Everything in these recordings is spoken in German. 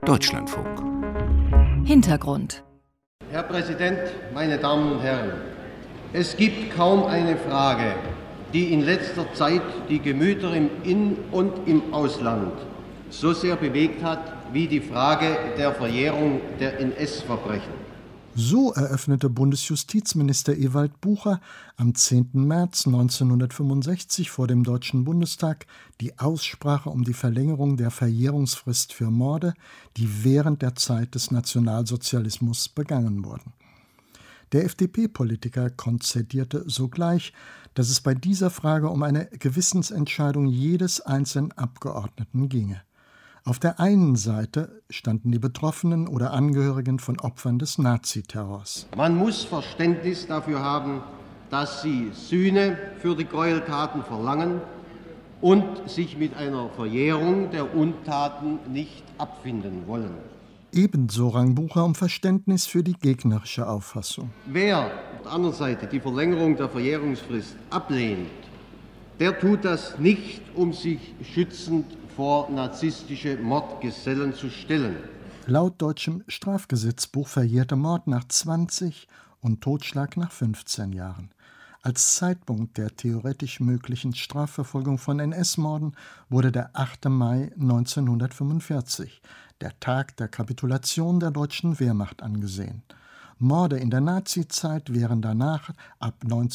Deutschlandfunk. Hintergrund. Herr Präsident, meine Damen und Herren, es gibt kaum eine Frage, die in letzter Zeit die Gemüter im In- und im Ausland so sehr bewegt hat wie die Frage der Verjährung der NS-Verbrechen. So eröffnete Bundesjustizminister Ewald Bucher am 10. März 1965 vor dem Deutschen Bundestag die Aussprache um die Verlängerung der Verjährungsfrist für Morde, die während der Zeit des Nationalsozialismus begangen wurden. Der FDP-Politiker konzedierte sogleich, dass es bei dieser Frage um eine Gewissensentscheidung jedes einzelnen Abgeordneten ginge. Auf der einen Seite standen die Betroffenen oder Angehörigen von Opfern des Naziterrors. Man muss Verständnis dafür haben, dass sie Sühne für die Gräueltaten verlangen und sich mit einer Verjährung der Untaten nicht abfinden wollen. Ebenso rang Bucher um Verständnis für die gegnerische Auffassung. Wer auf der anderen Seite die Verlängerung der Verjährungsfrist ablehnt, der tut das nicht, um sich schützend vor narzisstische Mordgesellen zu stellen. Laut deutschem Strafgesetzbuch verjährte Mord nach 20 und Totschlag nach 15 Jahren. Als Zeitpunkt der theoretisch möglichen Strafverfolgung von NS-Morden wurde der 8. Mai 1945, der Tag der Kapitulation der deutschen Wehrmacht, angesehen. Morde in der Nazizeit wären danach ab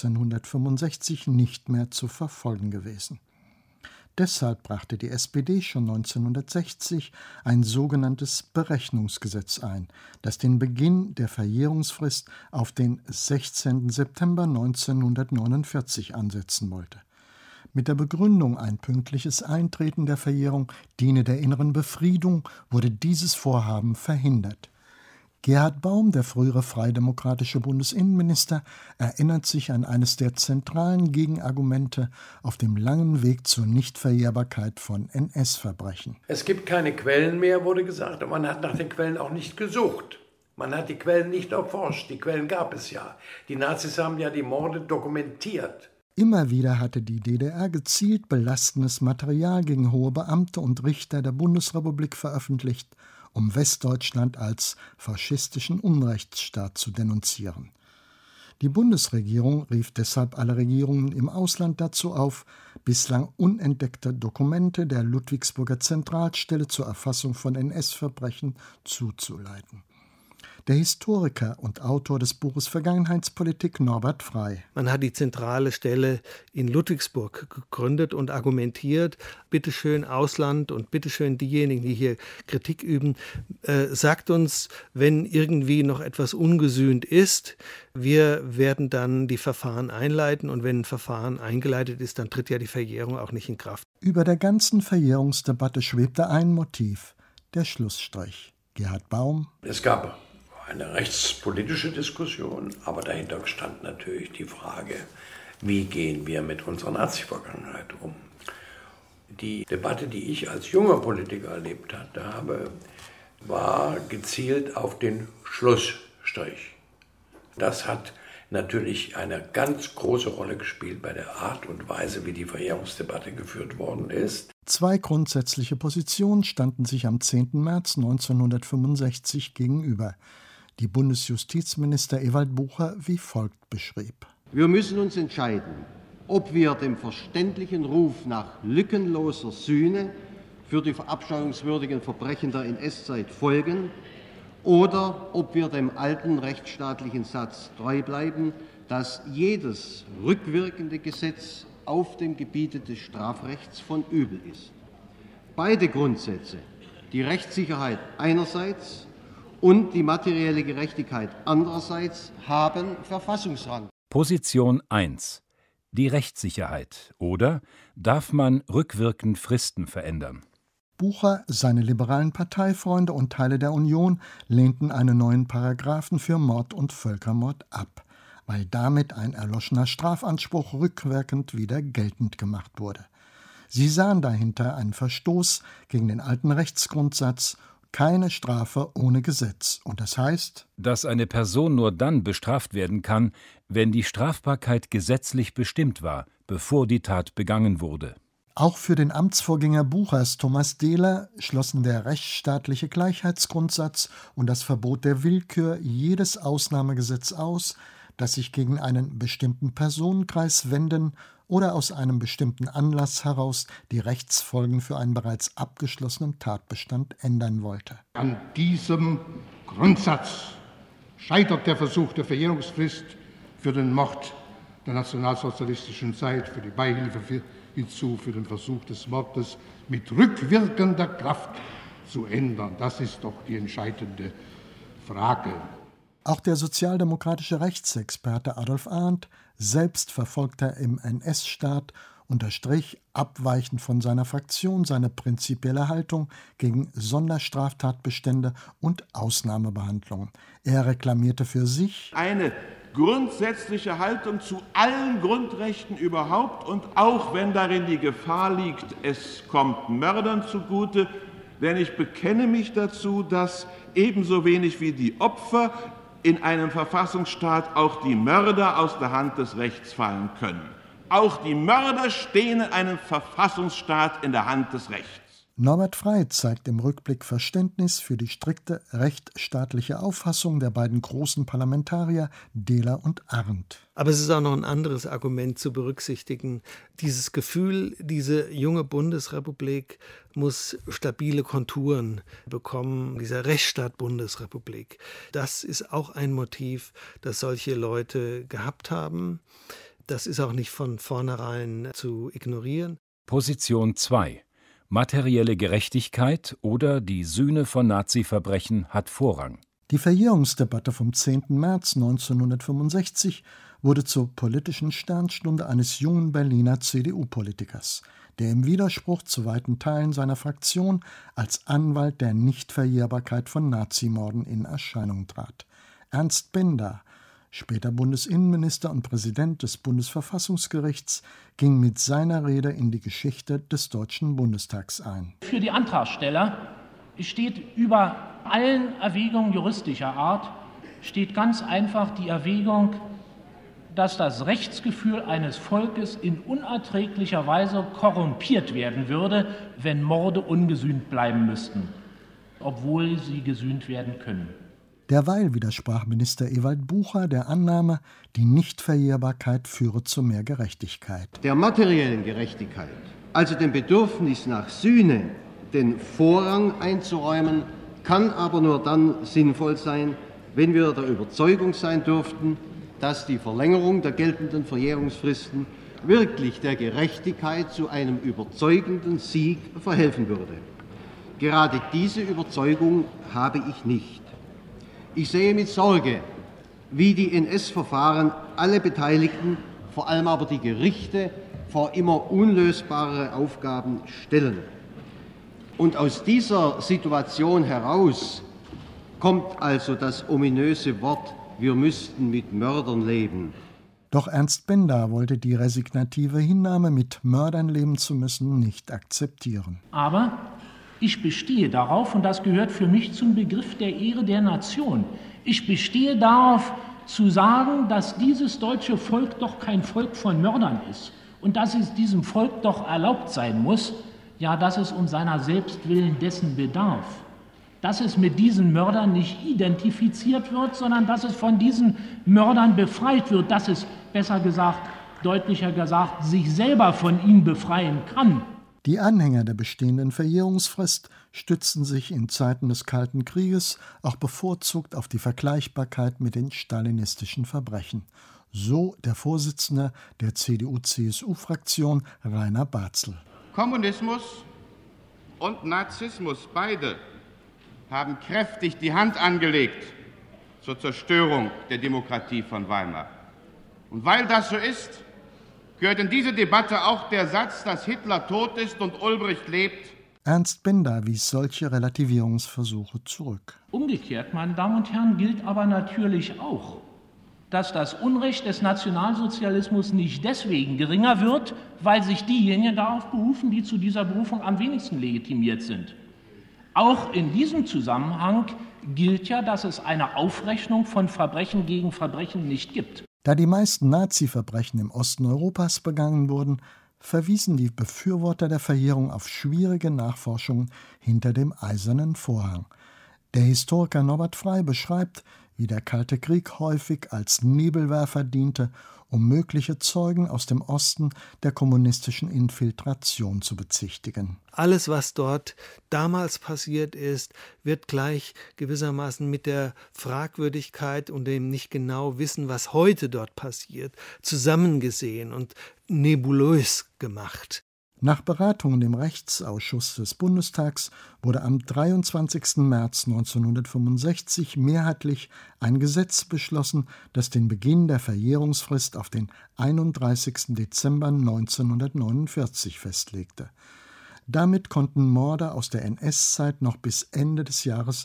1965 nicht mehr zu verfolgen gewesen. Deshalb brachte die SPD schon 1960 ein sogenanntes Berechnungsgesetz ein, das den Beginn der Verjährungsfrist auf den 16. September 1949 ansetzen wollte. Mit der Begründung, ein pünktliches Eintreten der Verjährung diene der inneren Befriedung, wurde dieses Vorhaben verhindert. Gerhard Baum, der frühere freidemokratische Bundesinnenminister, erinnert sich an eines der zentralen Gegenargumente auf dem langen Weg zur Nichtverjährbarkeit von NS-Verbrechen. Es gibt keine Quellen mehr, wurde gesagt, und man hat nach den Quellen auch nicht gesucht. Man hat die Quellen nicht erforscht, die Quellen gab es ja. Die Nazis haben ja die Morde dokumentiert. Immer wieder hatte die DDR gezielt belastendes Material gegen hohe Beamte und Richter der Bundesrepublik veröffentlicht, um Westdeutschland als faschistischen Unrechtsstaat zu denunzieren. Die Bundesregierung rief deshalb alle Regierungen im Ausland dazu auf, bislang unentdeckte Dokumente der Ludwigsburger Zentralstelle zur Erfassung von NS-Verbrechen zuzuleiten. Der Historiker und Autor des Buches Vergangenheitspolitik Norbert Frey. Man hat die zentrale Stelle in Ludwigsburg gegründet und argumentiert, bitteschön Ausland und bitteschön diejenigen, die hier Kritik üben, sagt uns, wenn irgendwie noch etwas ungesühnt ist, wir werden dann die Verfahren einleiten und wenn ein Verfahren eingeleitet ist, dann tritt ja die Verjährung auch nicht in Kraft. Über der ganzen Verjährungsdebatte schwebte ein Motiv, der Schlussstrich. Gerhard Baum. Es gab eine rechtspolitische Diskussion, aber dahinter stand natürlich die Frage, wie gehen wir mit unserer Nazi-Vergangenheit um? Die Debatte, die ich als junger Politiker erlebt habe, war gezielt auf den Schlussstrich. Das hat natürlich eine ganz große Rolle gespielt bei der Art und Weise, wie die Verjährungsdebatte geführt worden ist. Zwei grundsätzliche Positionen standen sich am 10. März 1965 gegenüber, die Bundesjustizminister Ewald Bucher wie folgt beschrieb. Wir müssen uns entscheiden, ob wir dem verständlichen Ruf nach lückenloser Sühne für die verabscheuungswürdigen Verbrechen der NS-Zeit folgen oder ob wir dem alten rechtsstaatlichen Satz treu bleiben, dass jedes rückwirkende Gesetz auf dem Gebiete des Strafrechts von Übel ist. Beide Grundsätze, die Rechtssicherheit einerseits und die materielle Gerechtigkeit andererseits, haben Verfassungsrang. Position 1. Die Rechtssicherheit. Oder darf man rückwirkend Fristen verändern? Bucher, seine liberalen Parteifreunde und Teile der Union lehnten einen neuen Paragraphen für Mord und Völkermord ab, weil damit ein erloschener Strafanspruch rückwirkend wieder geltend gemacht wurde. Sie sahen dahinter einen Verstoß gegen den alten Rechtsgrundsatz keine Strafe ohne Gesetz. Und das heißt, dass eine Person nur dann bestraft werden kann, wenn die Strafbarkeit gesetzlich bestimmt war, bevor die Tat begangen wurde. Auch für den Amtsvorgänger Buchers, Thomas Dehler, schlossen der rechtsstaatliche Gleichheitsgrundsatz und das Verbot der Willkür jedes Ausnahmegesetz aus, das sich gegen einen bestimmten Personenkreis wenden oder aus einem bestimmten Anlass heraus die Rechtsfolgen für einen bereits abgeschlossenen Tatbestand ändern wollte. An diesem Grundsatz scheitert der Versuch der Verjährungsfrist für den Mord der nationalsozialistischen Zeit, für die Beihilfe hinzu, für den Versuch des Mordes mit rückwirkender Kraft zu ändern. Das ist doch die entscheidende Frage. Auch der sozialdemokratische Rechtsexperte Adolf Arndt, selbst Verfolgter im NS-Staat, unterstrich, abweichend von seiner Fraktion, seine prinzipielle Haltung gegen Sonderstraftatbestände und Ausnahmebehandlungen. Er reklamierte für sich eine grundsätzliche Haltung zu allen Grundrechten überhaupt und auch wenn darin die Gefahr liegt, es kommt Mördern zugute, denn ich bekenne mich dazu, dass ebenso wenig wie die Opfer in einem Verfassungsstaat auch die Mörder aus der Hand des Rechts fallen können. Auch die Mörder stehen in einem Verfassungsstaat in der Hand des Rechts. Norbert Frey zeigt im Rückblick Verständnis für die strikte rechtsstaatliche Auffassung der beiden großen Parlamentarier Dehler und Arndt. Aber es ist auch noch ein anderes Argument zu berücksichtigen. Dieses Gefühl, diese junge Bundesrepublik muss stabile Konturen bekommen, dieser Rechtsstaat Bundesrepublik. Das ist auch ein Motiv, das solche Leute gehabt haben. Das ist auch nicht von vornherein zu ignorieren. Position 2. Materielle Gerechtigkeit oder die Sühne von Nazi-Verbrechen hat Vorrang. Die Verjährungsdebatte vom 10. März 1965 wurde zur politischen Sternstunde eines jungen Berliner CDU-Politikers, der im Widerspruch zu weiten Teilen seiner Fraktion als Anwalt der Nichtverjährbarkeit von Nazimorden in Erscheinung trat. Ernst Bender, später Bundesinnenminister und Präsident des Bundesverfassungsgerichts, ging mit seiner Rede in die Geschichte des Deutschen Bundestags ein. Für die Antragsteller steht über allen Erwägungen juristischer Art, steht ganz einfach die Erwägung, dass das Rechtsgefühl eines Volkes in unerträglicher Weise korrumpiert werden würde, wenn Morde ungesühnt bleiben müssten, obwohl sie gesühnt werden können. Derweil widersprach Minister Ewald Bucher der Annahme, die Nichtverjährbarkeit führe zu mehr Gerechtigkeit. Der materiellen Gerechtigkeit, also dem Bedürfnis nach Sühne, den Vorrang einzuräumen, kann aber nur dann sinnvoll sein, wenn wir der Überzeugung sein dürften, dass die Verlängerung der geltenden Verjährungsfristen wirklich der Gerechtigkeit zu einem überzeugenden Sieg verhelfen würde. Gerade diese Überzeugung habe ich nicht. Ich sehe mit Sorge, wie die NS-Verfahren alle Beteiligten, vor allem aber die Gerichte, vor immer unlösbare Aufgaben stellen. Und aus dieser Situation heraus kommt also das ominöse Wort, wir müssten mit Mördern leben. Doch Ernst Bender wollte die resignative Hinnahme, mit Mördern leben zu müssen, nicht akzeptieren. Aber ich bestehe darauf, und das gehört für mich zum Begriff der Ehre der Nation, ich bestehe darauf zu sagen, dass dieses deutsche Volk doch kein Volk von Mördern ist und dass es diesem Volk doch erlaubt sein muss, ja, dass es um seiner selbst willen dessen bedarf, dass es mit diesen Mördern nicht identifiziert wird, sondern dass es von diesen Mördern befreit wird, dass es, besser gesagt, deutlicher gesagt, sich selber von ihnen befreien kann. Die Anhänger der bestehenden Verjährungsfrist stützten sich in Zeiten des Kalten Krieges auch bevorzugt auf die Vergleichbarkeit mit den stalinistischen Verbrechen. So der Vorsitzende der CDU-CSU-Fraktion Rainer Barzel. Kommunismus und Nazismus, beide, haben kräftig die Hand angelegt zur Zerstörung der Demokratie von Weimar. Und weil das so ist, gehört in diese Debatte auch der Satz, dass Hitler tot ist und Ulbricht lebt. Ernst Bender wies solche Relativierungsversuche zurück. Umgekehrt, meine Damen und Herren, gilt aber natürlich auch, dass das Unrecht des Nationalsozialismus nicht deswegen geringer wird, weil sich diejenigen darauf berufen, die zu dieser Berufung am wenigsten legitimiert sind. Auch in diesem Zusammenhang gilt ja, dass es eine Aufrechnung von Verbrechen gegen Verbrechen nicht gibt. Da die meisten Nazi-Verbrechen im Osten Europas begangen wurden, verwiesen die Befürworter der Verjährung auf schwierige Nachforschungen hinter dem Eisernen Vorhang. Der Historiker Norbert Frey beschreibt, wie der Kalte Krieg häufig als Nebelwerfer diente, um mögliche Zeugen aus dem Osten der kommunistischen Infiltration zu bezichtigen. Alles, was dort damals passiert ist, wird gleich gewissermaßen mit der Fragwürdigkeit und dem nicht genau wissen, was heute dort passiert, zusammengesehen und nebulös gemacht. Nach Beratungen im Rechtsausschuss des Bundestags wurde am 23. März 1965 mehrheitlich ein Gesetz beschlossen, das den Beginn der Verjährungsfrist auf den 31. Dezember 1949 festlegte. Damit konnten Morde aus der NS-Zeit noch bis Ende des Jahres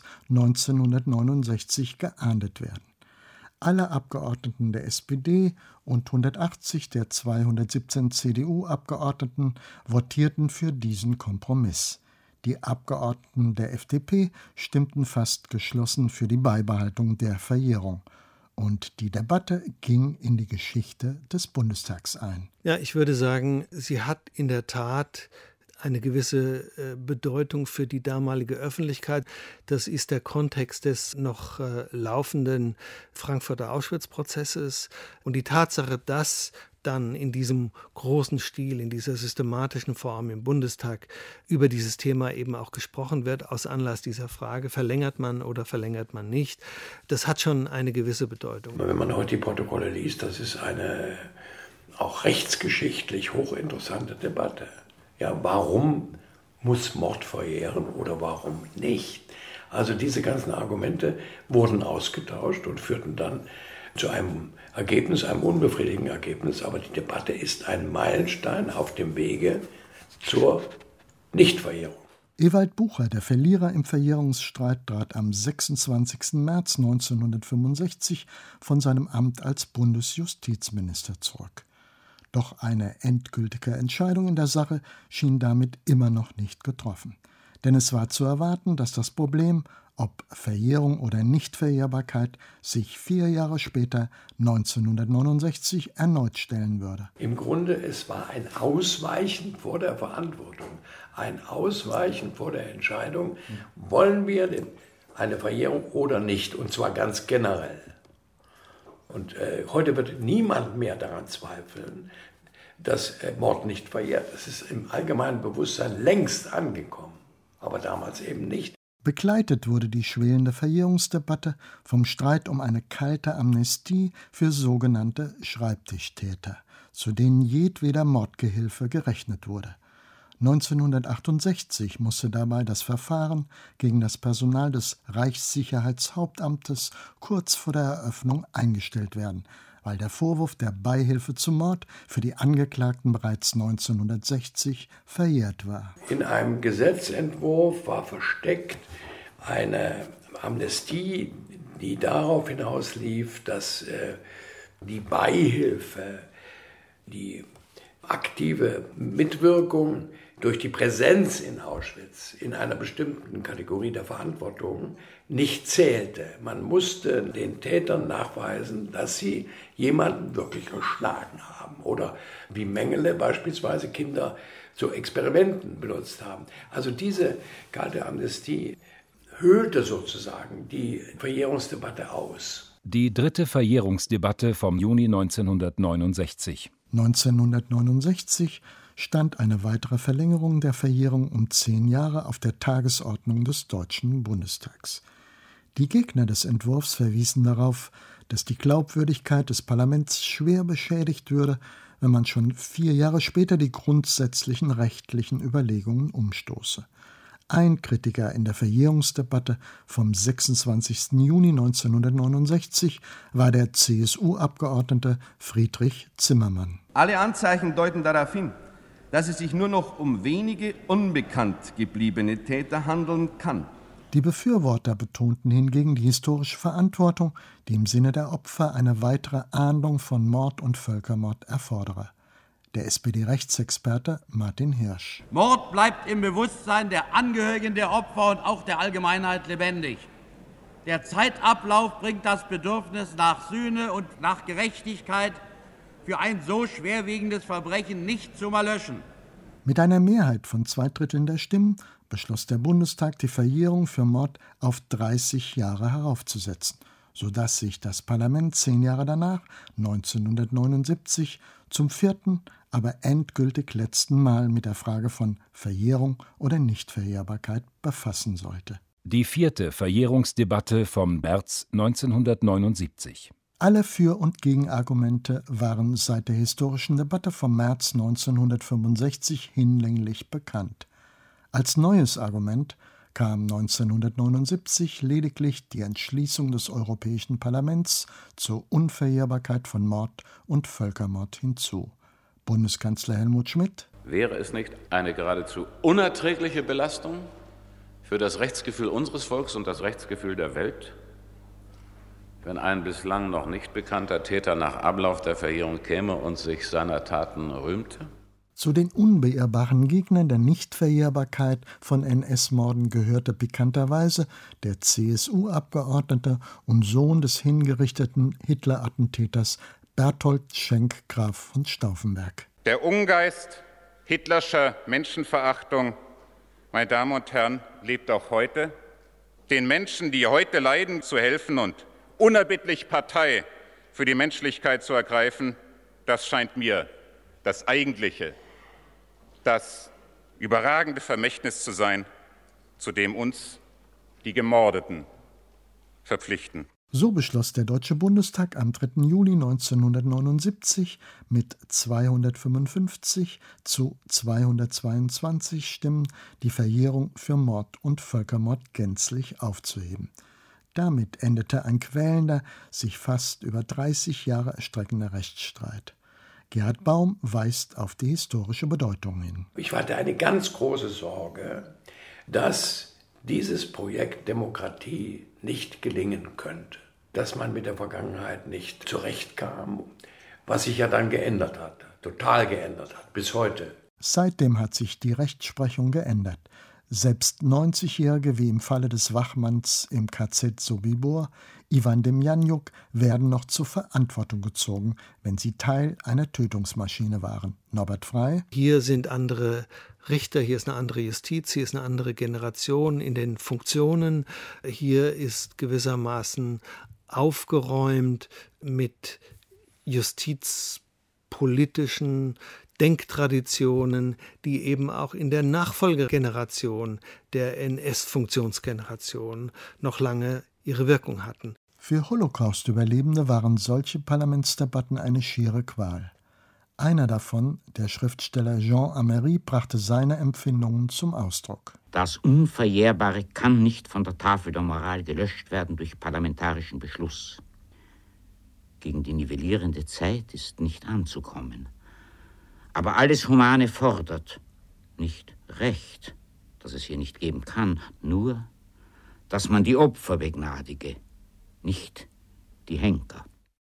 1969 geahndet werden. Alle Abgeordneten der SPD und 180 der 217 CDU-Abgeordneten votierten für diesen Kompromiss. Die Abgeordneten der FDP stimmten fast geschlossen für die Beibehaltung der Verjährung. Und die Debatte ging in die Geschichte des Bundestags ein. Ja, ich würde sagen, sie hat in der Tat eine gewisse Bedeutung für die damalige Öffentlichkeit. Das ist der Kontext des noch laufenden Frankfurter Auschwitz-Prozesses und die Tatsache, dass dann in diesem großen Stil, in dieser systematischen Form im Bundestag über dieses Thema eben auch gesprochen wird, aus Anlass dieser Frage, verlängert man oder verlängert man nicht, das hat schon eine gewisse Bedeutung. Wenn man heute die Protokolle liest, das ist eine auch rechtsgeschichtlich hochinteressante Debatte. Ja, warum muss Mord verjähren oder warum nicht? Also diese ganzen Argumente wurden ausgetauscht und führten dann zu einem Ergebnis, einem unbefriedigenden Ergebnis. Aber die Debatte ist ein Meilenstein auf dem Wege zur Nichtverjährung. Ewald Bucher, der Verlierer im Verjährungsstreit, trat am 26. März 1965 von seinem Amt als Bundesjustizminister zurück. Doch eine endgültige Entscheidung in der Sache schien damit immer noch nicht getroffen. Denn es war zu erwarten, dass das Problem, ob Verjährung oder Nichtverjährbarkeit, sich 4 Jahre später, 1969, erneut stellen würde. Im Grunde, es war ein Ausweichen vor der Verantwortung, ein Ausweichen vor der Entscheidung, wollen wir eine Verjährung oder nicht, und zwar ganz generell. Und heute wird niemand mehr daran zweifeln, dass Mord nicht verjährt. Das ist im allgemeinen Bewusstsein längst angekommen, aber damals eben nicht. Begleitet wurde die schwelende Verjährungsdebatte vom Streit um eine kalte Amnestie für sogenannte Schreibtischtäter, zu denen jedweder Mordgehilfe gerechnet wurde. 1968 musste dabei das Verfahren gegen das Personal des Reichssicherheitshauptamtes kurz vor der Eröffnung eingestellt werden, weil der Vorwurf der Beihilfe zum Mord für die Angeklagten bereits 1960 verjährt war. In einem Gesetzentwurf war versteckt eine Amnestie, die darauf hinauslief, dass die Beihilfe, die aktive Mitwirkung durch die Präsenz in Auschwitz in einer bestimmten Kategorie der Verantwortung nicht zählte. Man musste den Tätern nachweisen, dass sie jemanden wirklich geschlagen haben oder wie Mengele beispielsweise Kinder zu Experimenten benutzt haben. Also diese kalte Amnestie höhlte sozusagen die Verjährungsdebatte aus. Die dritte Verjährungsdebatte vom Juni 1969. 1969 stand eine weitere Verlängerung der Verjährung um 10 Jahre auf der Tagesordnung des Deutschen Bundestags. Die Gegner des Entwurfs verwiesen darauf, dass die Glaubwürdigkeit des Parlaments schwer beschädigt würde, wenn man schon 4 Jahre später die grundsätzlichen rechtlichen Überlegungen umstoße. Ein Kritiker in der Verjährungsdebatte vom 26. Juni 1969 war der CSU-Abgeordnete Friedrich Zimmermann. Alle Anzeichen deuten darauf hin, dass es sich nur noch um wenige unbekannt gebliebene Täter handeln kann. Die Befürworter betonten hingegen die historische Verantwortung, die im Sinne der Opfer eine weitere Ahndung von Mord und Völkermord erfordere. Der SPD-Rechtsexperte Martin Hirsch. Mord bleibt im Bewusstsein der Angehörigen der Opfer und auch der Allgemeinheit lebendig. Der Zeitablauf bringt das Bedürfnis nach Sühne und nach Gerechtigkeit für ein so schwerwiegendes Verbrechen nicht zum Erlöschen. Mit einer Mehrheit von 2/3 der Stimmen beschloss der Bundestag, die Verjährung für Mord auf 30 Jahre heraufzusetzen, sodass sich das Parlament 10 Jahre danach, 1979, zum 4., aber endgültig letzten Mal mit der Frage von Verjährung oder Nichtverjährbarkeit befassen sollte. Die 4. Verjährungsdebatte vom März 1979. Alle Für- und Gegenargumente waren seit der historischen Debatte vom März 1965 hinlänglich bekannt. Als neues Argument kam 1979 lediglich die Entschließung des Europäischen Parlaments zur Unverjährbarkeit von Mord und Völkermord hinzu. Bundeskanzler Helmut Schmidt: Wäre es nicht eine geradezu unerträgliche Belastung für das Rechtsgefühl unseres Volks und das Rechtsgefühl der Welt, wenn ein bislang noch nicht bekannter Täter nach Ablauf der Verjährung käme und sich seiner Taten rühmte? Zu den unbeirrbaren Gegnern der Nichtverjährbarkeit von NS-Morden gehörte pikanterweise der CSU-Abgeordnete und Sohn des hingerichteten Hitler-Attentäters Berthold Schenk Graf von Stauffenberg. Der Ungeist hitlerscher Menschenverachtung, meine Damen und Herren, lebt auch heute. Den Menschen, die heute leiden, zu helfen und unerbittlich Partei für die Menschlichkeit zu ergreifen, das scheint mir das eigentliche, das überragende Vermächtnis zu sein, zu dem uns die Gemordeten verpflichten. So beschloss der Deutsche Bundestag am 3. Juli 1979 mit 255 zu 222 Stimmen die Verjährung für Mord und Völkermord gänzlich aufzuheben. Damit endete ein quälender, sich fast über 30 Jahre erstreckender Rechtsstreit. Gerhard Baum weist auf die historische Bedeutung hin. Ich hatte eine ganz große Sorge, dass dieses Projekt Demokratie nicht gelingen könnte, dass man mit der Vergangenheit nicht zurechtkam, was sich ja dann geändert hat, total geändert hat, bis heute. Seitdem hat sich die Rechtsprechung geändert. Selbst 90-Jährige wie im Falle des Wachmanns im KZ Sobibor, Ivan Demjanjuk, werden noch zur Verantwortung gezogen, wenn sie Teil einer Tötungsmaschine waren. Norbert Frey: Hier sind andere Richter, hier ist eine andere Justiz, hier ist eine andere Generation in den Funktionen. Hier ist gewissermaßen aufgeräumt mit justizpolitischen Denktraditionen, die eben auch in der Nachfolgegeneration der NS-Funktionsgeneration noch lange ihre Wirkung hatten. Für Holocaust-Überlebende waren solche Parlamentsdebatten eine schiere Qual. Einer davon, der Schriftsteller Jean Amery, brachte seine Empfindungen zum Ausdruck. Das Unverjährbare kann nicht von der Tafel der Moral gelöscht werden durch parlamentarischen Beschluss. Gegen die nivellierende Zeit ist nicht anzukommen. Aber alles Humane fordert nicht Recht, das es hier nicht geben kann, nur, dass man die Opfer begnadige, nicht die Henker.